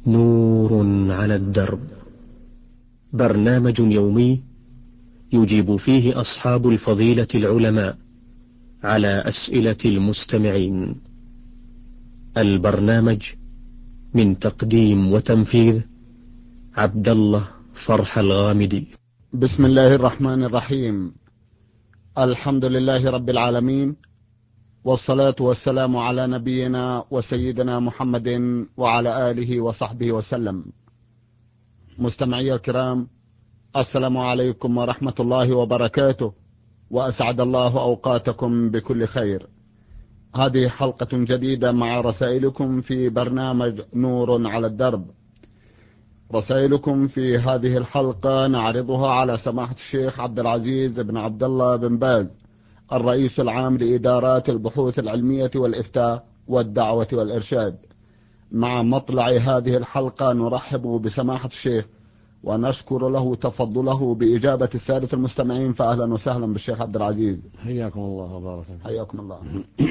نور على الدرب، برنامج يومي يجيب فيه أصحاب الفضيلة العلماء على أسئلة المستمعين. البرنامج من تقديم وتنفيذ عبد الله فرح الغامدي. بسم الله الرحمن الرحيم. الحمد لله رب العالمين، والصلاة والسلام على نبينا وسيدنا محمد وعلى آله وصحبه وسلم. مستمعي الكرام، السلام عليكم ورحمة الله وبركاته، وأسعد الله أوقاتكم بكل خير. هذه حلقة جديدة مع رسائلكم في برنامج نور على الدرب. رسائلكم في هذه الحلقة نعرضها على سماحة الشيخ عبد العزيز بن عبد الله بن باز، الرئيس العام لإدارات البحوث العلمية والإفتاء والدعوة والإرشاد. مع مطلع هذه الحلقة نرحب بسماحة الشيخ ونشكر له تفضله بإجابة السادة المستمعين، فأهلا وسهلا بالشيخ عبد العزيز. حياكم الله وبارك فيكم. حياكم الله.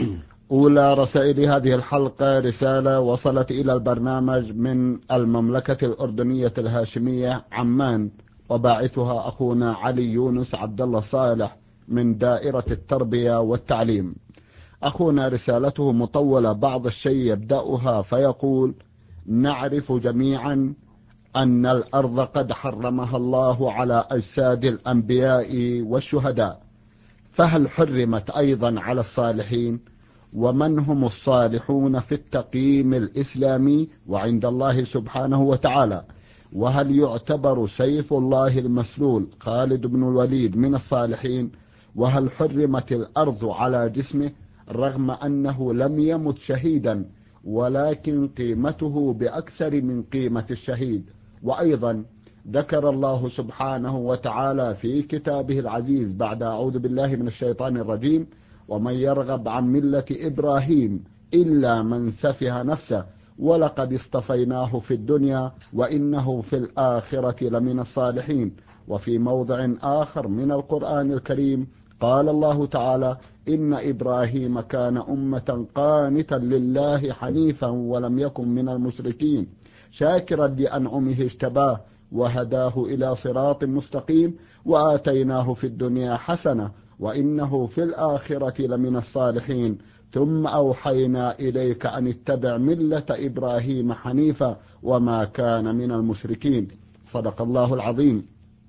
أولى رسائل هذه الحلقة رسالة وصلت إلى البرنامج من المملكة الأردنية الهاشمية عمان، وباعثها أخونا علي يونس عبد الله صالح من دائرة التربية والتعليم. أخونا رسالته مطولة بعض الشيء يبدأها فيقول: نعرف جميعا أن الأرض قد حرمها الله على أجساد الأنبياء والشهداء، فهل حرمت أيضا على الصالحين؟ ومن هم الصالحون في التقييم الإسلامي وعند الله سبحانه وتعالى؟ وهل يعتبر سيف الله المسلول خالد بن الوليد من الصالحين؟ وهل حرمت الأرض على جسمه رغم أنه لم يمت شهيدا، ولكن قيمته بأكثر من قيمة الشهيد؟ وأيضا ذكر الله سبحانه وتعالى في كتابه العزيز بعد أعوذ بالله من الشيطان الرجيم: ومن يرغب عن ملة إبراهيم إلا من سفه نفسه ولقد اصطفيناه في الدنيا وإنه في الآخرة لمن الصالحين. وفي موضع آخر من القرآن الكريم قال الله تعالى: إن إبراهيم كان أمة قانتا لله حنيفا ولم يكن من المشركين شاكرا لأنعمه اجتباه وهداه إلى صراط مستقيم وآتيناه في الدنيا حسنة وإنه في الآخرة لمن الصالحين ثم أوحينا إليك أن اتبع ملة إبراهيم حنيفا وما كان من المشركين. صدق الله العظيم.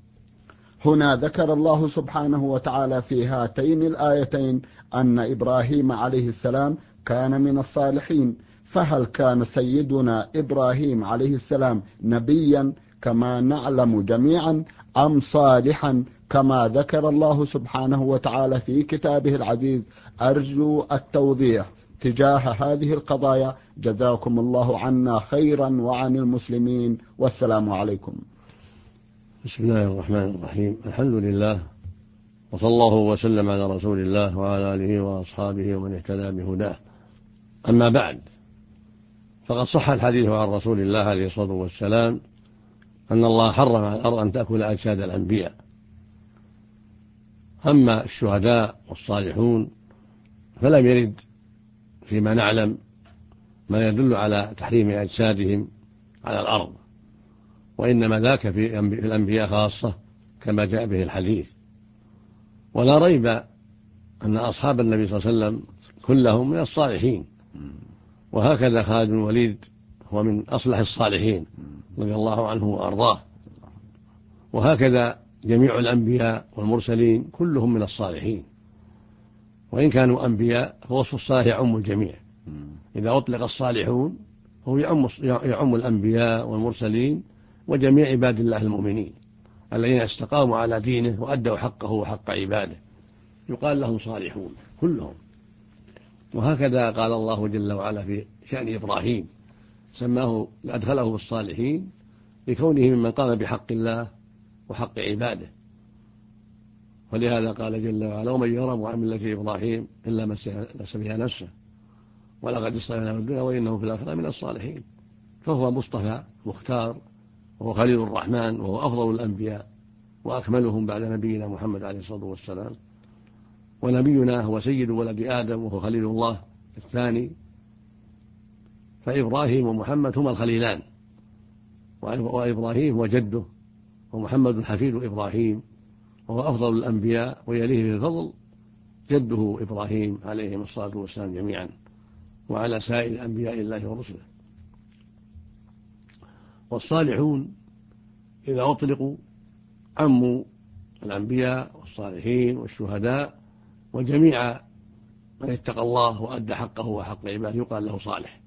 هنا ذكر الله سبحانه وتعالى في هاتين الآيتين أن إبراهيم عليه السلام كان من الصالحين، فهل كان سيدنا إبراهيم عليه السلام نبيا كما نعلم جميعا أم صالحا كما ذكر الله سبحانه وتعالى في كتابه العزيز؟ أرجو التوضيح تجاه هذه القضايا، جزاكم الله عنا خيرا وعن المسلمين، والسلام عليكم. بسم الله الرحمن الرحيم. الحمد لله، وصلى الله وسلم على رسول الله وعلى آله وأصحابه ومن اهتدى بهداه. أما بعد، فقد صح الحديث عن رسول الله عليه الصلاة والسلام أن الله حرم على الأرض أن تأكل أجساد الأنبياء. أما الشهداء والصالحون فلم يرد فيما نعلم ما يدل على تحريم أجسادهم على الأرض، وإنما ذاك في الأنبياء خاصة كما جاء به الحديث. ولا ريب أن أصحاب النبي صلى الله عليه وسلم كلهم من الصالحين، وهكذا خالد بن الوليد هو من أصلح الصالحين رضي الله عنه وأرضاه، وهكذا جميع الأنبياء والمرسلين كلهم من الصالحين. وإن كانوا أنبياء فوصف الصالح يعم الجميع. إذا أطلق الصالحون هو يعم الأنبياء والمرسلين وجميع عباد الله المؤمنين الذين استقاموا على دينه وأدوا حقه وحق عباده، يقال لهم صالحون كلهم. وهكذا قال الله جل وعلا في شأن إبراهيم، سماه أدخله بالصالحين لكونه ممن قام بحق الله وحق عباده. ولهذا قال جل وعلا: ومن يرغب عن ملة إبراهيم إلا من سفه نفسه ولقد اصطفيناه في الدنيا وإنه في الآخرة من الصالحين. فهو مصطفى مختار، وهو خليل الرحمن، وهو أفضل الأنبياء وأكملهم بعد نبينا محمد عليه الصلاة والسلام. ونبينا هو سيد ولد آدم وهو خليل الله الثاني. فإبراهيم ومحمد هما الخليلان وإبراهيم هو جده، ومحمد حفيد إبراهيم، وهو أفضل الأنبياء، ويليه في الفضل جده إبراهيم عليهم الصلاة والسلام جميعا، وعلى سائر أنبياء الله ورسله. والصالحون إذا أطلقوا عموا الأنبياء والصالحين والشهداء وجميع من اتقى الله وأدى حقه وحق عباده يقال له صالح.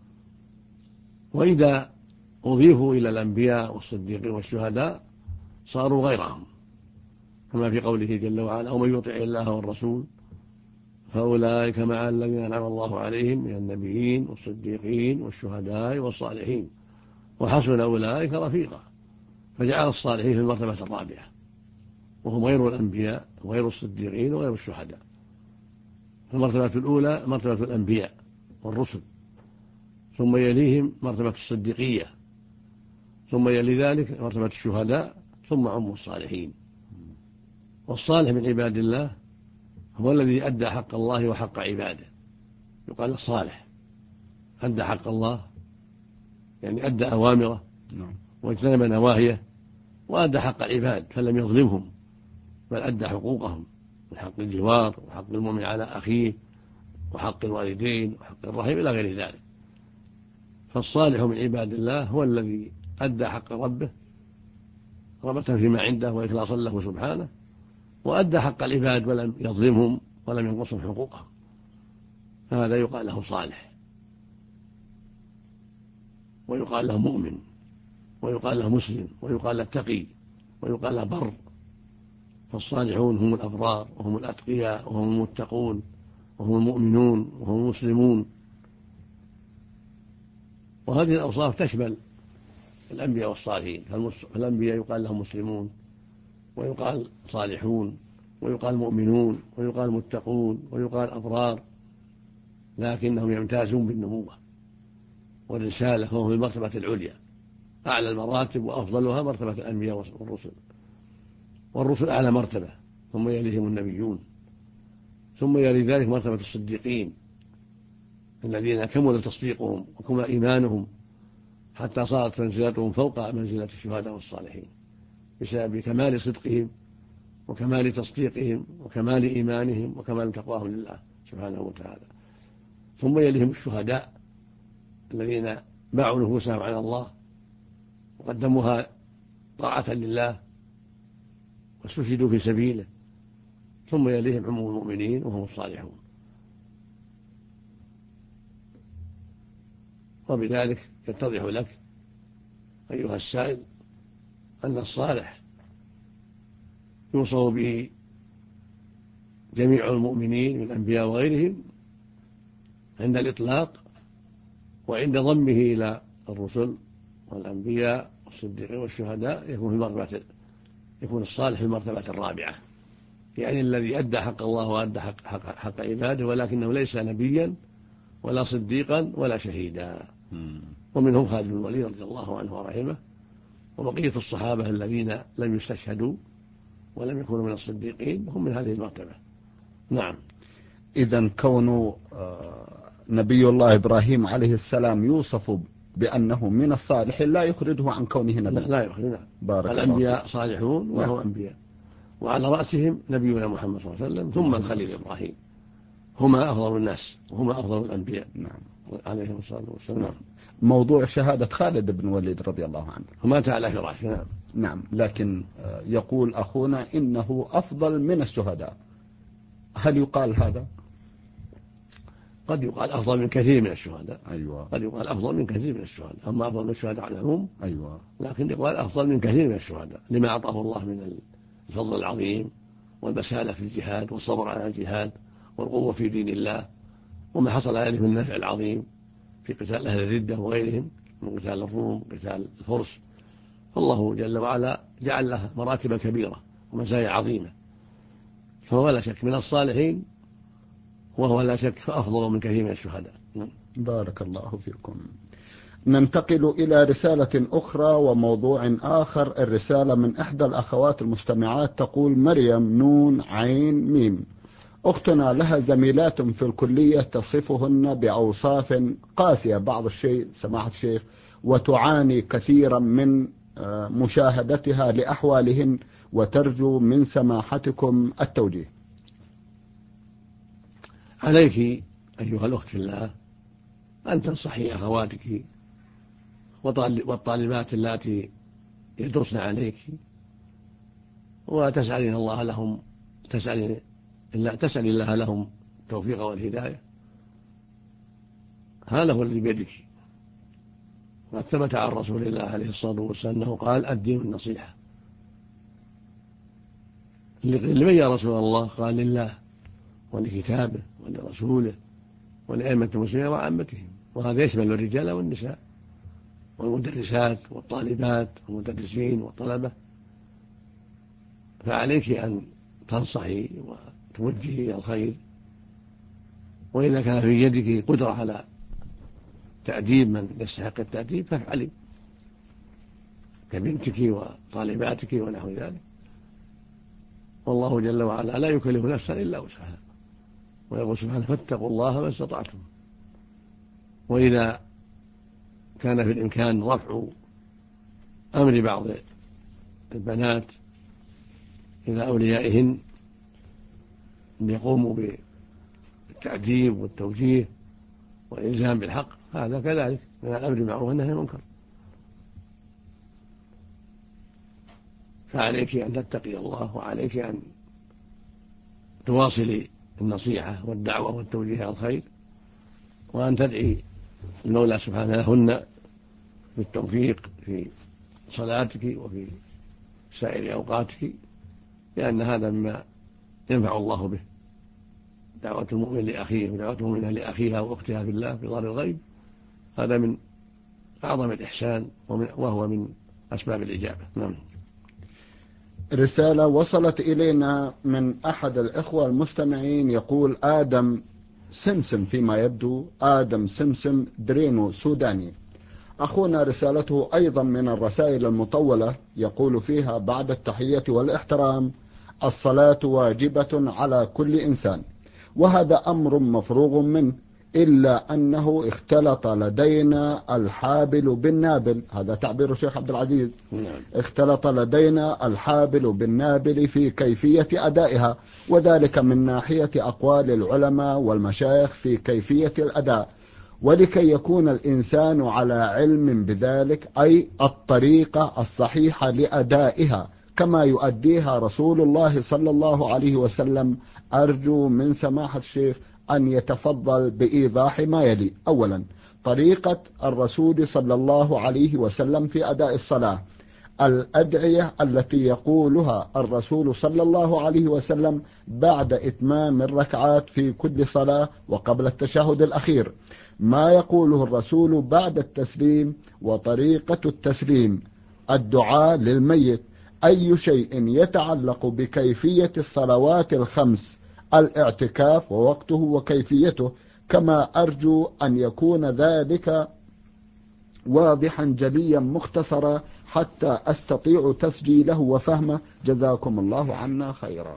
وإذا أضيفوا إلى الأنبياء والصديقين والشهداء صاروا غيرهم، كما في قوله جل وعلا: ومن يطع الله والرسول فأولئك مع الذين أنعم الله عليهم من النبيين والصديقين والشهداء والصالحين وحسن أولئك رفيقا. فجعل الصالحين في المرتبة الرابعة، وهم غير الأنبياء وغير الصديقين وغير الشهداء. المرتبة الأولى مرتبة الأنبياء والرسل، ثم يليهم مرتبة الصديقية، ثم يلي ذلك مرتبة الشهداء، ثم عم الصالحين. والصالح من عباد الله هو الذي أدى حق الله وحق عباده، يقال صالح، أدى حق الله يعني أدى أوامره واجتنب نواهيه، وأدى حق العباد فلم يظلمهم بل أدى حقوقهم من حق الجوار وحق المؤمن على أخيه وحق الوالدين وحق الرحم إلى غير ذلك. فالصالح من عباد الله هو الذي أدى حق ربه رغبة فيما عنده وإخلاصا له سبحانه، وأدى حق العباد ولم يظلمهم ولم ينقصهم حقوقهم، فهذا يقال له صالح، ويقال له مؤمن، ويقال له مسلم، ويقال له تقي، ويقال له بر. فالصالحون هم الأبرار وهم الأتقياء وهم المتقون وهم المؤمنون وهم المسلمون. وهذه الأوصاف تشمل الأنبياء والصالحين، فالأنبياء يقال لهم مسلمون، ويقال صالحون، ويقال مؤمنون، ويقال متقون، ويقال أبرار، لكنهم يمتازون بالنبوة والرسالة، فهم في المرتبة العليا أعلى المراتب، وأفضلها مرتبة الأنبياء والرسل. والرسل أعلى مرتبة، ثم يليهم النبيون، ثم يلي ذلك مرتبة الصديقين الذين كمل تصديقهم وكمل إيمانهم حتى صارت منزلتهم فوق منزلة الشهداء والصالحين بسبب كمال صدقهم وكمال تصديقهم وكمال إيمانهم وكمال تقواهم لله سبحانه وتعالى. ثم يليهم الشهداء الذين باعوا نفوسهم على الله وقدموها طاعة لله واستشهدوا في سبيله. ثم يليهم عموم المؤمنين وهم الصالحون. وبذلك يتضح لك أيها السائل أن الصالح يوصف به جميع المؤمنين من الأنبياء وغيرهم عند الإطلاق، وعند ضمه إلى الرسل والأنبياء والصديقين والشهداء يكون الصالح في المرتبة الرابعة، يعني الذي أدى حق الله وأدى حق عباده، ولكنه ليس نبيا ولا صديقا ولا شهيدا. ومنهم خالد بن الوليد رضي الله عنه ورحمه، وبقية الصحابة الذين لم يستشهدوا ولم يكونوا من الصديقين هم من هذه المرتبة. نعم. إذن كون نبي الله إبراهيم عليه السلام يوصف بأنه من الصالحين لا يخرجه عن كونه نبي. لا يخرج. نعم. بارك الأنبياء صالحون وهم أنبياء، وعلى رأسهم نبينا محمد صلى الله عليه وسلم ثم الخليل إبراهيم، هما أفضل الناس وهما أفضل الأنبياء. نعم. عليه الصلاة والسلام. موضوع شهادة خالد بن الوليد رضي الله عنه ومات على فراشه. نعم. نعم. لكن يقول أخونا إنه أفضل من الشهداء، هل يقال هذا؟ قد يقال أفضل من كثير من الشهداء. أيوة. قد يقال أفضل من كثير من الشهداء، أما أفضل من الشهداء على العموم. أيوة. لكن يقال أفضل من كثير من الشهداء لما أعطاه الله من الفضل العظيم والبسالة في الجهاد والصبر على الجهاد والقوة في دين الله، وما حصل عليه من النفع العظيم في قتال أهل الردة وغيرهم من قتال الروم وقتال الفرس. فالله جل وعلا جعل له مراتب كبيرة ومزايا عظيمة، فهو لا شك من الصالحين، وهو لا شك أفضل من كثير من الشهداء. بارك الله فيكم. ننتقل إلى رسالة أخرى وموضوع آخر. الرسالة من إحدى الأخوات المستمعات تقول: مريم نون عين ميم، أختنا لها زميلات في الكلية تصفهن بأوصاف قاسية بعض الشيء سماحة الشيخ، وتعاني كثيرا من مشاهدتها لأحوالهن، وترجو من سماحتكم التوجيه. عليك أيها الأخت في الله أن تنصحي أخواتك والطالبات اللاتي يدرسن عليك، وتسألين الله لهم، تسأل الله لهم التوفيق والهداية. هذا هو الذي بيدك. وقد ثبت عن رسول الله عليه الصلاة والسلام أنه قال: الدين النصيحة. لمن يا رسول الله؟ قال: لله ولكتابه ولرسوله ولأئمة المسلمين وعامتهم. وهذا يشمل الرجال والنساء والمدرسات والطالبات والمدرسين والطلبة. فعليك أن تنصحي وتوجهي الخير، وإذا كان في يدك قدرة على تأديب من يستحق التأديب فافعلي، كبنتك وطالباتك ونحو ذلك. والله جل وعلا لا يكلف نفسا إلا وسعها، ويقول سبحانه: فاتقوا الله ما استطعتم. وإذا كان في الإمكان رفع أمر بعض البنات إلى أوليائهن أن يقوموا بالتأديب والتوجيه والإلزام بالحق، هذا كذلك من الأمر بالمعروف والنهي عن المنكر. فعليك أن تتقي الله، وعليك أن تواصلي النصيحة والدعوة والتوجيه على الخير، وأن تدعي المولى سبحانه لهن بالتوفيق في صلاتك وفي سائر أوقاتك، لأن هذا مما ينفع الله به. دعوة المؤمن لأخيه ودعوة المؤمنة لأخيها وأختها في الله في ظهر الغيب، هذا من أعظم الإحسان وهو من أسباب الإجابة. نعم. رسالة وصلت إلينا من أحد الإخوة المستمعين يقول: آدم سمسم، فيما يبدو آدم سمسم درينو سوداني. أخونا رسالته أيضا من الرسائل المطولة، يقول فيها: بعد التحية والاحترام، الصلاة واجبة على كل إنسان، وهذا أمر مفروغ منه، إلا أنه اختلط لدينا الحابل بالنابل. هذا تعبير الشيخ عبد العزيز. اختلط لدينا الحابل بالنابل في كيفية أدائها، وذلك من ناحية أقوال العلماء والمشايخ في كيفية الأداء. ولكي يكون الإنسان على علم بذلك، أي الطريقة الصحيحة لأدائها كما يؤديها رسول الله صلى الله عليه وسلم، أرجو من سماحة الشيخ أن يتفضل بإيضاح ما يلي. أولا، طريقة الرسول صلى الله عليه وسلم في أداء الصلاة: الأدعية التي يقولها الرسول صلى الله عليه وسلم بعد إتمام الركعات في كل صلاة وقبل التشهد الأخير، ما يقوله الرسول بعد التسليم وطريقة التسليم، الدعاء للميت، أي شيء يتعلق بكيفية الصلوات الخمس، الاعتكاف ووقته وكيفيته، كما أرجو أن يكون ذلك واضحا جليا مختصرا حتى أستطيع تسجيله وفهمه، جزاكم الله عنا خيرا.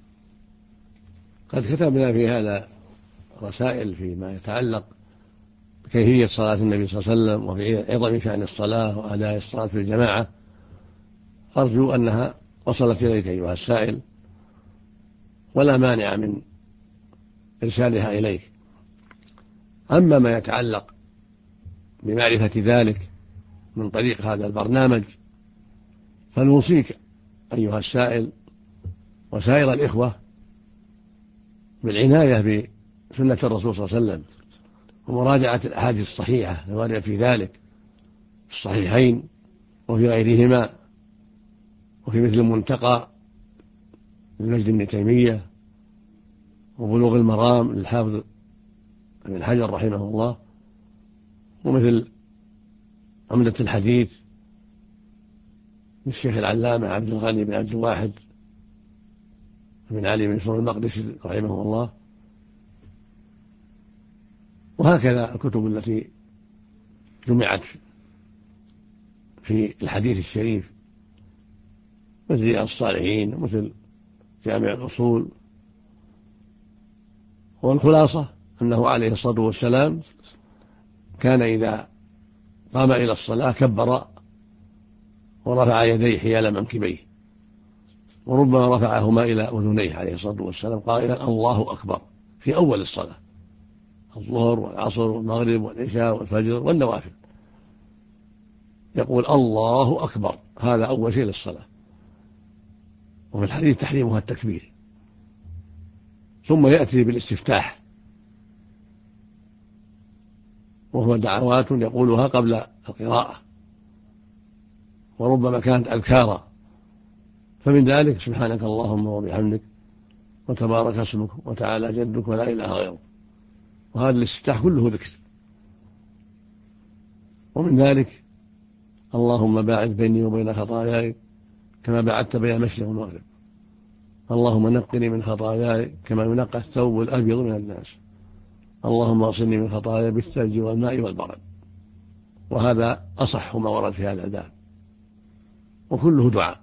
قد كتبنا في هذا رسائل فيما يتعلق بكيفية صلاة النبي صلى الله عليه وسلم وفي عظم شأن الصلاة وأداء الصلاة في الجماعة، أرجو أنها وصلت إليك أيها السائل، ولا مانع من إرسالها إليك. أما ما يتعلق بمعرفة ذلك من طريق هذا البرنامج، فنوصيك أيها السائل وسائر الإخوة بالعناية بسنة الرسول صلى الله عليه وسلم ومراجعة الأحاديث الصحيحة الواردة في ذلك في الصحيحين وفي غيرهما، وفي مثل المنتقى للمجد بن تيمية وبلوغ المرام للحافظ ابن حجر رحمه الله، ومثل عمدة الحديث للشيخ العلامة عبد الغني بن عبد الواحد بن علي بن سور المقدسي رحمه الله، وهكذا الكتب التي جمعت في الحديث الشريف مثل رياض الصالحين ومثل جامع الأصول. والخلاصة أنه عليه الصلاة والسلام كان إذا قام إلى الصلاة كبر ورفع يديه حيال منكبيه، وربما رفعهما إلى أذنيه عليه الصلاة والسلام قائلا الله أكبر في أول الصلاة، الظهر والعصر والمغرب والعشاء والفجر والنوافل، يقول الله أكبر، هذا أول شيء للصلاة. وفي الحديث تحريمها التكبير. ثم يأتي بالاستفتاح، وهو دعوات يقولها قبل القراءة، وربما كانت أذكارا، فمن ذلك سبحانك اللهم وبحمدك وتبارك اسمك وتعالى جدك ولا إله غيرك، وهذا الاستفتاح كله ذكر. ومن ذلك اللهم باعد بيني وبين خطاياي كما بعدت بين المشرق والمغرب، اللهم نقني من خطاياي كما ينقى الثوب الأبيض من الناس، اللهم اغسلني من خطاياي بالثلج والماء والبرد. وهذا أصح ما ورد في هذا الباب، وكله دعاء.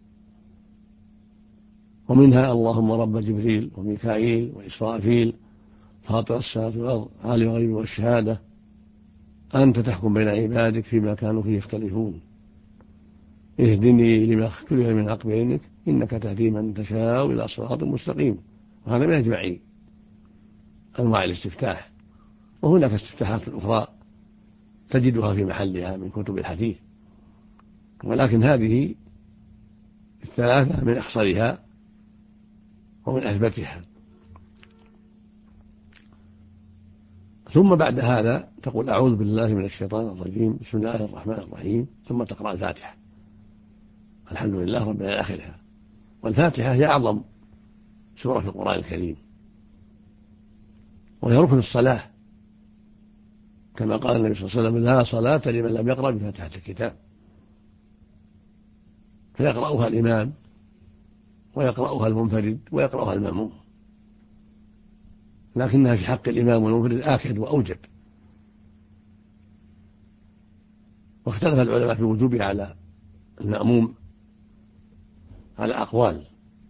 ومنها اللهم رب جبريل وميكائيل وإسرافيل فاطر السماوات والأرض عالم الغيب والشهادة أنت تحكم بين عبادك فيما كانوا فيه يختلفون، اهدني لما اختلف من حق بينك إنك تهدي من تشاء إلى صراط مستقيم. وهذا من أجمع أنواع الاستفتاح. وهناك استفتاحات أخرى تجدها في محلها من كتب الحديث، ولكن هذه الثلاثة من أحصرها ومن أثبتها. ثم بعد هذا تقول أعوذ بالله من الشيطان الرجيم بسم الله الرحمن الرحيم، ثم تقرأ الفاتحة الحمد لله رب العالمين آخرها. والفاتحة هي أعظم سورة في القرآن الكريم، وهي ركن الصلاة، كما قال النبي صلى الله عليه وسلم لا صلاة لمن لم يقرأ بفاتحة الكتاب. فيقرأها الإمام ويقرأها المنفرد ويقرأها المأموم، لكنها في حق الإمام والمنفرد آكد وأوجب. واختلف العلماء في وجوبها على المأموم على أقوال،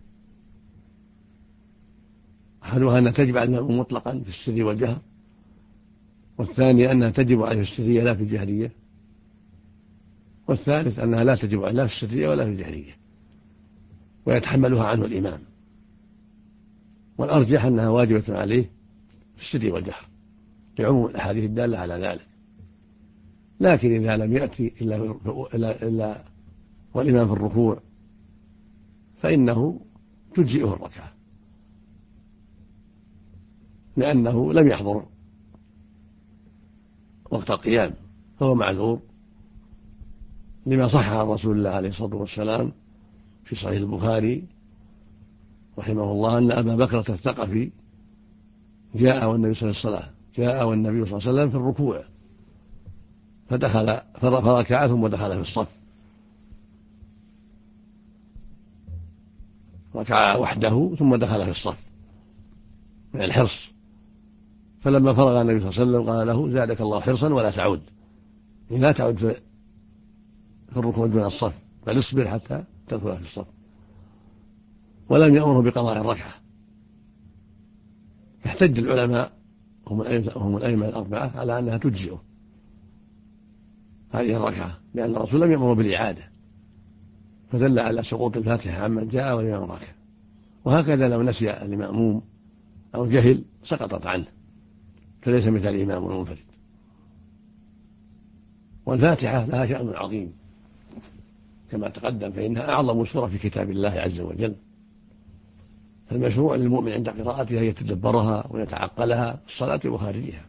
أحدها أنها تجب على المأموم مطلقا في السر والجهر، والثاني أنها تجب عليه في السرية لا في الجهرية، والثالث أنها لا تجب عليه لا في السرية ولا في الجهرية ويتحملها عنه الإمام. والأرجح أنها واجبة عليه في السر والجهر لعموم الأحاديث الدالة على ذلك. لكن إذا لم يأتي إلا والإمام في الركوع فإنه تجزئه الركعة، لأنه لم يحضر وقت القيام، فهو معذور، لما صح عن رسول الله عليه الصلاة والسلام في صحيح البخاري رحمه الله أن أبا بكرة الثقفي جاء والنبي صلى الله عليه وسلم في الركوع فدخل فركع ثم دخل في الصف، ركع وحده ثم دخل في الصف من الحرص. فلما فرغ النبي صلى الله عليه وسلم قال له زادك الله حرصا ولا تعود، لا تعود في الركوع دون الصف، بل اصبر حتى تدخل في الصف. ولم يأمره بقضاء الركعة. يحتج العلماء هم الأئمة الأربعة على أنها تجزئه هذه الركعة، لأن الرسول لم يأمره بالإعادة، فدل على سقوط الفاتحة عمن جاء والإمام راكع. وهكذا لو نسي المأموم أو جهل سقطت عنه، فليس مثل الإمام والمنفرد. والفاتحة لها شأن عظيم كما تقدم، فإنها أعظم سورة في كتاب الله عز وجل، فالمشروع للمؤمن عند قراءتها هي يتدبرها ويتعقلها في الصلاة وخارجها.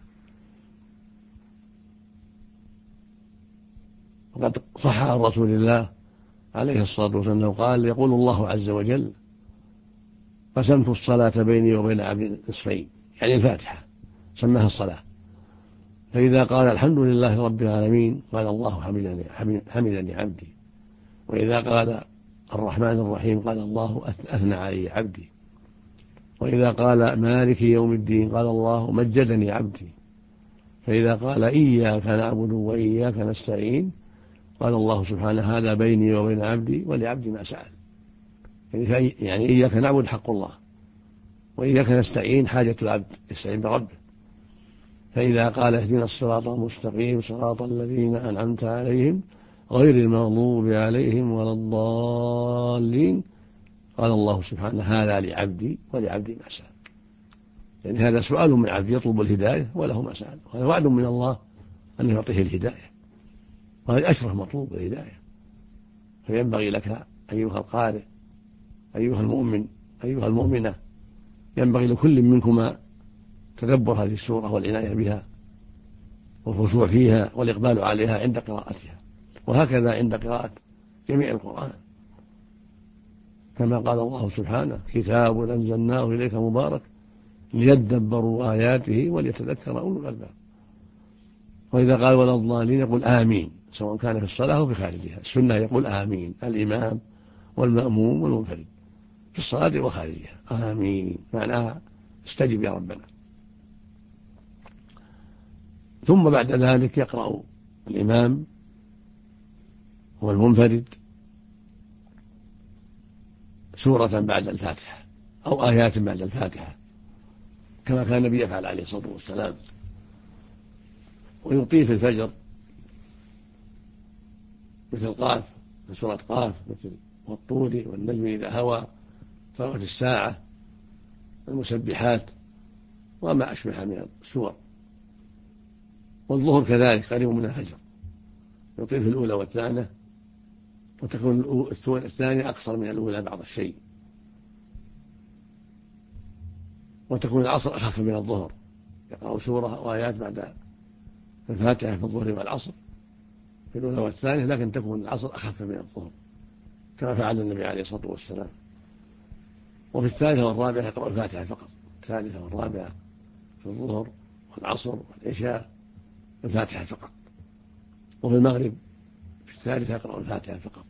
وقد صح عن رسول الله عليه الصلاة والسلام قال يقول الله عز وجل قسمت الصلاة بيني وبين عبدي نصفين، يعني الفاتحة سماها الصلاة، فإذا قال الحمد لله رب العالمين قال الله حمدني عبدي، وإذا قال الرحمن الرحيم قال الله أثنى علي عبدي، وإذا قال مالك يوم الدين قال الله مجدني عبدي، فإذا قال إياك نعبد وإياك نستعين قال الله سبحانه هذا بيني وبين عبدي ولعبدي ما سأل. يعني إياك نعبد حق الله، وإياك نستعين حاجة العبد يستعين بربه. فإذا قال اهدنا الصراط المستقيم صراط الذين أنعمت عليهم غير المغضوب عليهم ولا الضالين، قال الله سبحانه هذا لعبدي ولعبدي ما سأل. يعني هذا سؤال من عبد يطلب الهداية وله ما سأل، وهذا وعد من الله أن يعطيه الهداية، وهذا أشرف مطلوب الهداية. فينبغي لك أيها القارئ أيها المؤمن أيها المؤمنة، ينبغي لكل منكما تدبر هذه السورة والعناية بها والخشوع فيها والإقبال عليها عند قراءتها، وهكذا عند قراءة جميع القرآن، كما قال الله سبحانه كتاب أنزلناه إليك مبارك ليدبروا آياته وليتذكر أولو الألباب. وإذا قال ولا الضالين يقول آمين، سواء كان في الصلاة أو في خارجها. السنة يقول آمين الإمام والمأموم والمنفرد في الصلاة وخارجها، آمين معناها استجب يا ربنا. ثم بعد ذلك يقرأ الإمام والمنفرد سورة بعد الفاتحة أو آيات بعد الفاتحة، كما كان النبي يفعل عليه الصلاة والسلام. ويطيل في الفجر مثل قاف، من سورة قاف، مثل والطور والنجم إذا هوى، طرفت الساعة، المسبحات، وما أشبه من السور. والظهر كذلك قريب من الفجر، يطيل في الأولى والثانية، وتكون الثانية أقصر من الأولى بعض الشيء، وتكون العصر أخف من الظهر، يقرأ سورة وآيات بعد الفاتحة في الظهر والعصر في الأولى والثانية، لكن تكون العصر أخف من الظهر كما فعل النبي عليه الصلاة والسلام. وفي الثالثة والرابعة يقرأ الفاتحة فقط، الثالثة والرابعة في الظهر والعصر والعشاء الفاتحة فقط. وفي المغرب في الثالثة يقرأ الفاتحة فقط.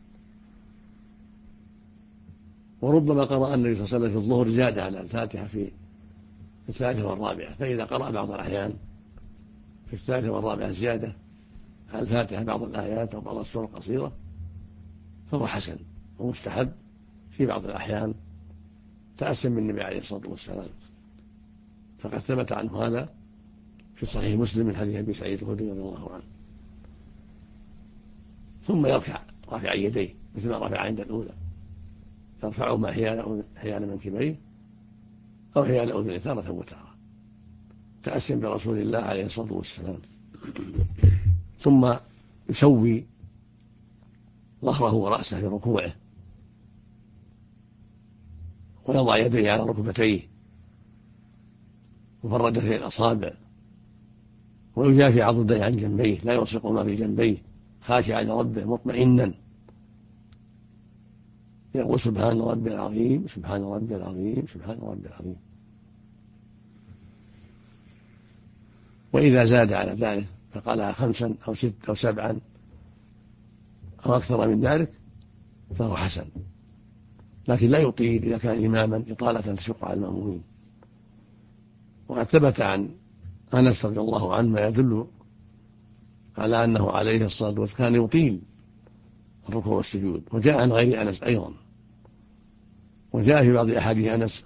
وربما قرأ النبي صلى الله عليه وسلم في الظهر زيادة على الفاتحة في الثالثة والرابعة، فإذا قرأ بعض الأحيان في الثالثة والرابعة زيادة على الفاتحة بعض الآيات أو بعض السور القصيرة فهو حسن ومستحب في بعض الأحيان تأسم من النبي عليه الصلاة والسلام، فقد ثبت عنه هذا في صحيح مسلم من حديث أبي سعيد الخدري رضي الله عنه. ثم يرفع رافع يديه مثل ما رفع عند الأولى، يرفعهما حيال منكبيه أو حيال أذنيه تارة وتارة، تأسم برسول الله عليه الصلاة والسلام. ثم يسوي ظهره ورأسه في ركوعه، ويضع يديه على ركبتيه مفردتي الأصابع، ويجافي عضديه عن جنبيه، لا يلصقهما في جنبيه، خاشعا لربه مطمئنا، يقول سبحان ربي العظيم سبحان ربي العظيم سبحان ربي العظيم. وإذا زاد على ذلك فقالها 5 أو 6 أو 7 أو أكثر من ذلك فهو حسن، لكن لا يطيل إذا كان إماما إطالة تشق على المأمومين. وقد ثبت عن أنس رضي الله عنه ما يدل على أنه عليه الصلاة والسلام كان يطيل الركوع والسجود. وجاء عن غير أنس أيضا، وجاء في بعض أحاديث أنس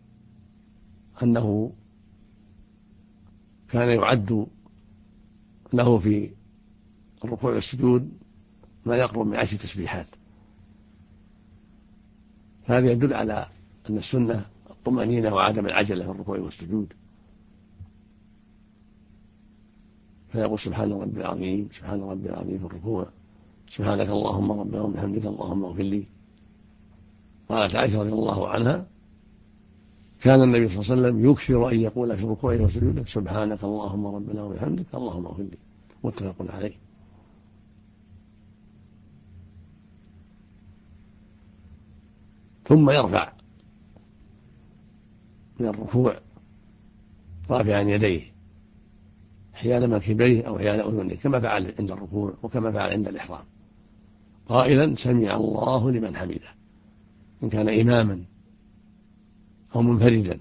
أنه كان يعد له في الركوع والسجود ما يقرب من 10 تسبيحات. هذا يدل على أن السنة الطمأنينة وعدم العجلة في الركوع والسجود، فيقول سبحان ربي العظيم سبحان ربي العظيم في الركوع، سبحانك اللهم ربنا وبحمدك اللهم اغفر لي. قالت عائشة رضي الله عنها كان النبي صلى الله عليه وسلم يكثر أن يقول في ركوعه وسجوده سبحانك اللهم ربنا وبحمدك اللهم اغفر لي، متفق عليه. ثم يرفع من الركوع رافعا يديه حيال منكبيه أو حيال أذنيه كما فعل عند الركوع وكما فعل عند الإحرام، قائلا سمع الله لمن حمده إن كان إماما أو منفردا.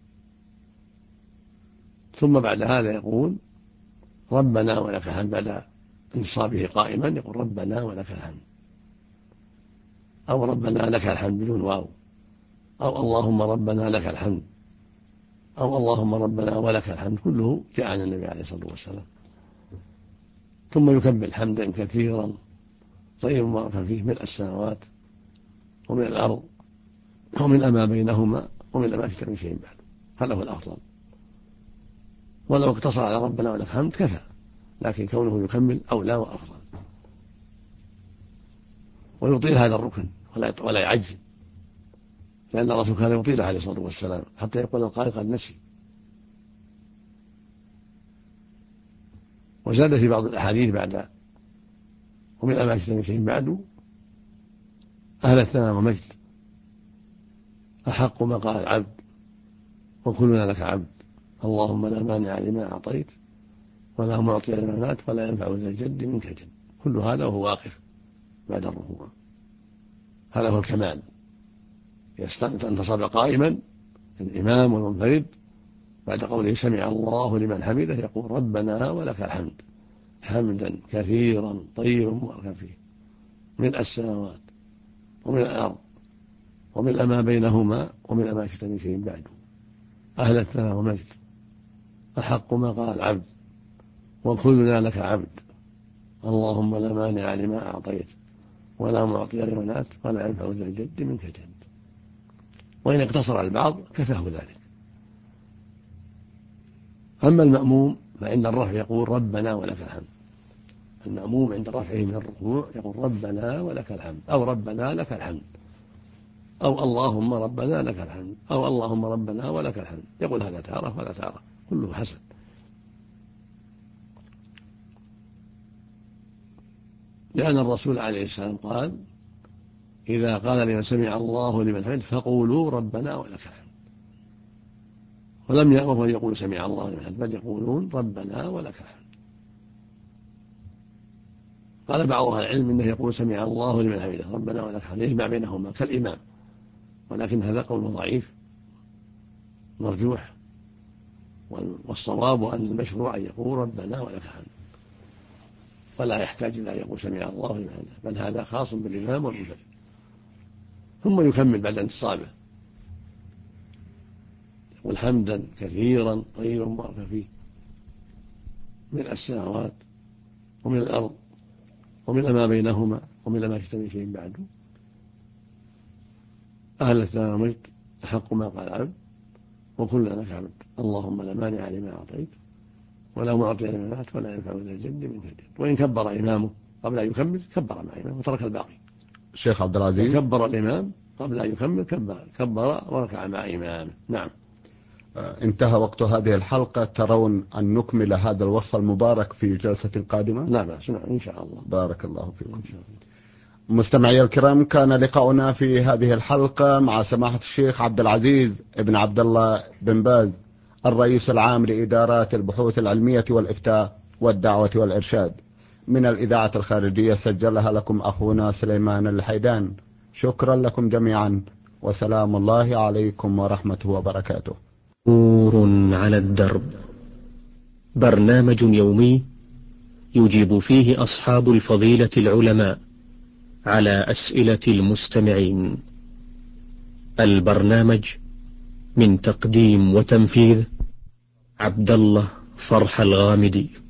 ثم بعد هذا يقول ربنا ولك الحمد، بعد انصابه قائما يقول ربنا ولك الحمد، أو ربنا لك الحمد بدون واو، أو اللهم ربنا لك الحمد. أو اللهم ربنا ولك الحمد، كله جاء عن النبي عليه الصلاة والسلام. ثم يكمل حمدا كثيرا طيبا مباركا فيه ملء السماوات ومن الأرض ومن ما بينهما ومن ما شئت من شيء بعد. هذا هو الأفضل، ولو اقتصر على ربنا ولك الحمد كفى، لكن كونه يكمل أولى وأفضل. ويطيل هذا الركن ولا يعجل، لأن الرسول كان يطيله عليه الصلاة والسلام حتى يقول القائل قد نسي. وزاد في بعض الأحاديث بعد ومن ما شئت من شيء بعد أهل الثناء والمجد أحق ما قال العبد وكلنا لك عبد، اللهم لا مانع لما أعطيت ولا معطي لما منعت ولا ينفع ذا الجد منك الجد. كل هذا وهو واقف بعد الركوع. هذا هو الكمال. انتصب قائما الإمام والمنفرد بعد قوله سمع الله لمن حمده يقول ربنا ولك الحمد حمدا كثيرا طيبا مباركا فيه ملء السماوات ومن الأرض ومن ما بينهما ومن ما شئت من شيء بعد. أهل الثناء والمجد أحق ما قال العبد وكلنا لك عبد، اللهم لا مانع لما أعطيت ولا معطي لما منعت ولا ينفع ذا الجد منك الجد. وإن اقتصر البعض كفاه ذلك. أما المأموم فعند الرفع يقول ربنا ولك الحمد. المأموم عند رفعه من الركوع يقول ربنا ولك الحمد، أو ربنا لك الحمد، أو اللهم ربنا لك الحمد، أو اللهم ربنا ولك الحمد. يقول هذا تارة ولا تارة، كله حسن. لأن الرسول عليه السلام قال إذا قال لمن سمع الله لمن حمده فقولوا ربنا ولك الحمد، ولم يأمر أن يقول سمع الله لمن حمده بل يقولون ربنا ولك الحمد. قال بعض أهل العلم إنه يقول سمع الله لمن حمده ربنا ولك الحمد يجمع بينهما كالإمام، ولكن هذا قول ضعيف مرجوح، والصواب أن المشروع أن يقول ربنا ولك الحمد ولا يحتاج إلى أن يقول سمع الله لمن حمده، بل هذا خاص بالإمام والمنفرد. ثم يكمل بعد انتصابه يقول حمدا كثيرا طيبا مباركا فيه من السماوات ومن الأرض ومن ما بينهما ومن ما شئت من شيء بعد. أهل الثناء والمجد أحق ما قال العبد وكلنا لك عبد، اللهم لا مانع لما أعطيت ولا معطي لما منعت ولا ينفع ذا الجد منك الجد. وإن كبر إمامه قبل أن يكمل كبر مع إمامه وترك الباقي. شيخ عبد العزيز كبر الإمام قبل أن يكمل كبر وركع مع إمامه. نعم. انتهى وقت هذه الحلقة. ترون أن نكمل هذا الوصف المبارك في جلسة قادمة؟ لا بأس، إن شاء الله. بارك الله فيكم. إن شاء الله. مستمعي الكرام، كان لقاؤنا في هذه الحلقة مع سماحة الشيخ عبد العزيز بن عبد الله بن باز، الرئيس العام لإدارات البحوث العلمية والإفتاء والدعوة والإرشاد، من الإذاعة الخارجية. سجلها لكم أخونا سليمان الحيدان. شكرا لكم جميعا، وسلام الله عليكم ورحمته وبركاته. نور على الدرب، برنامج يومي يجيب فيه أصحاب الفضيلة العلماء على أسئلة المستمعين. البرنامج من تقديم وتنفيذ عبد الله فرح الغامدي.